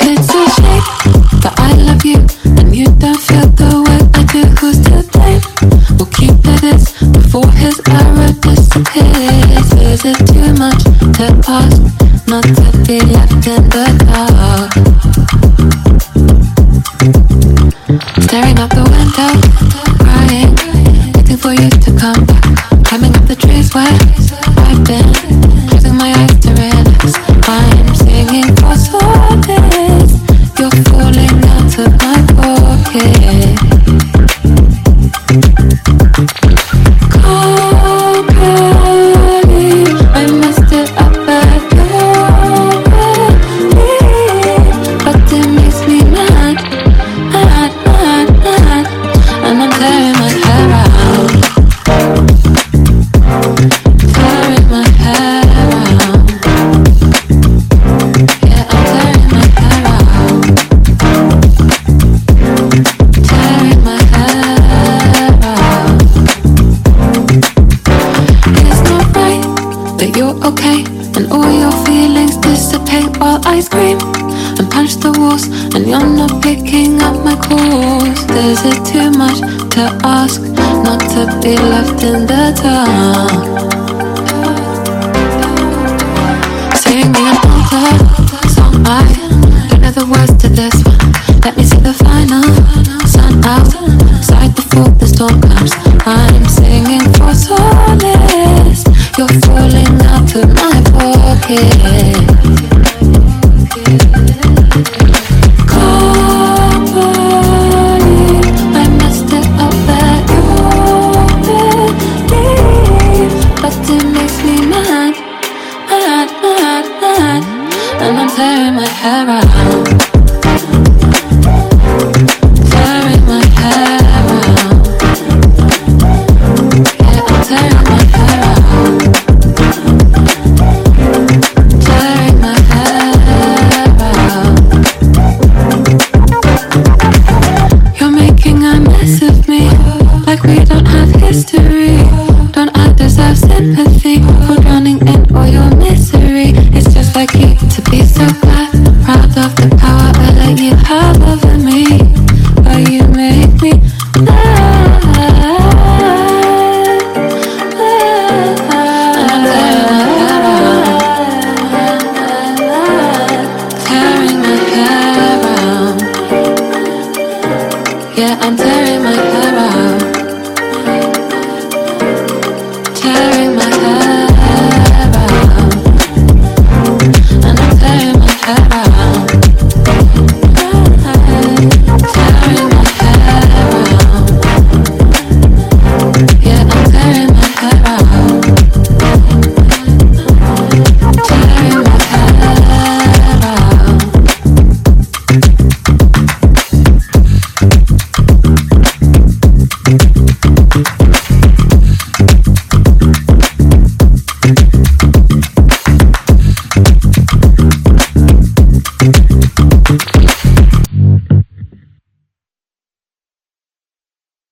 It's a shame that I love you and you don't feel the way I do. Who's to blame? We'll keep it this before his arrow disappears. Is it too much to ask not to be left in the dark? Staring out the window, crying, waiting for you to come back. Climbing up the trees where I've been, closing my eyes to relax. I'm singing for solace. You're falling out of my pocket. Call me, I messed it up badly, but it makes me mad, mad, mad, mad, and I'm tearing my hair out, tearing my hair out. Yeah, I'm tearing my hair out, tearing my hair out. It's not right that you're okay and all your feelings dissipate while I scream and punch the walls and you're not picking up my calls. Is it too much to ask not to be left in the dark? Sing me another song, I don't know the words to this one. Let me see the final sun outside before the storm comes.